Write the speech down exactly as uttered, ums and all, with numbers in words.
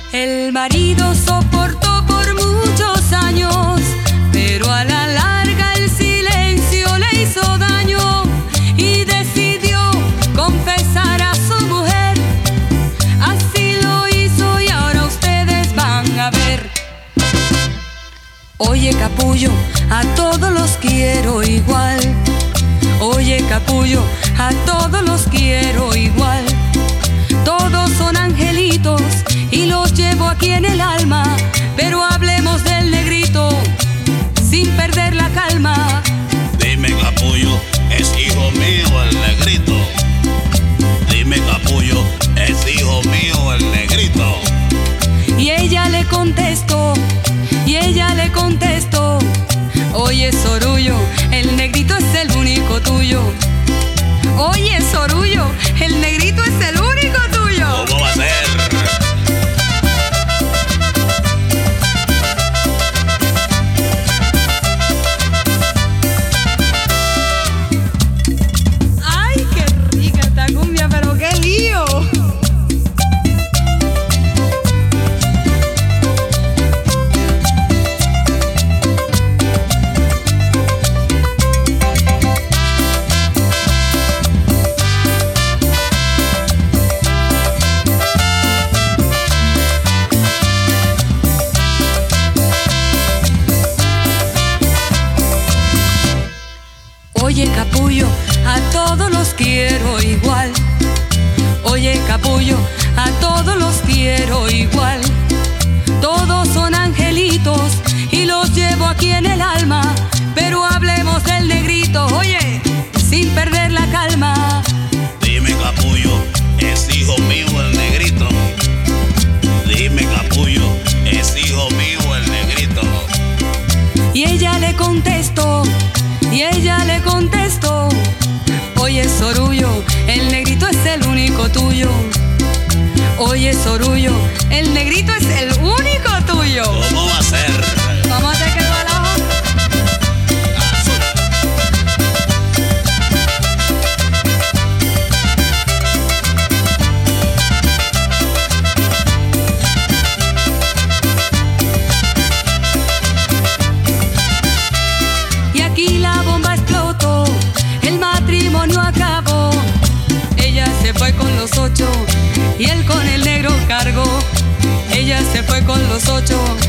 El marido soportó por muchos años, pero a la larga el silencio le hizo daño y decidió confesar a su mujer. Así lo hizo y ahora ustedes van a ver. Oye, capullo, a todos los quiero igual. Oye, capullo, a todos los quiero igual. Todos son angelitos y los llevo aquí en el alma, pero hablemos del negrito sin perder la calma. Dime, capullo, ¿es hijo mío el negrito? Dime, capullo, ¿es hijo mío el negrito? Y ella le contestó, y ella le contestó: oye, Sorullo, el negrito es el único tuyo. Oye, Sorullo, el negrito es el único tuyo. ¿Cómo va a ser? ¡Ay, qué rica esta cumbia, pero qué lío! Oye, capullo, a todos los quiero igual. Oye, capullo, a todos los quiero igual. Todos son angelitos y los llevo aquí en el alma, pero hablemos del negrito, oye, sin perder la calma. Dime, capullo, ¿es hijo mío el negrito? Dime, capullo, ¿es hijo mío el negrito? Y ella le contestó, y ella le contestó: oye, Sorullo, el negrito es el único tuyo. Oye, Sorullo, el negrito es el único tuyo. ¿Cómo va a ser? ¿Cómo te quedó el ojo? Y aquí la bomba explotó, el matrimonio acabó. Ella se fue con los ocho y él con el negro cargó. Ella se fue con los ocho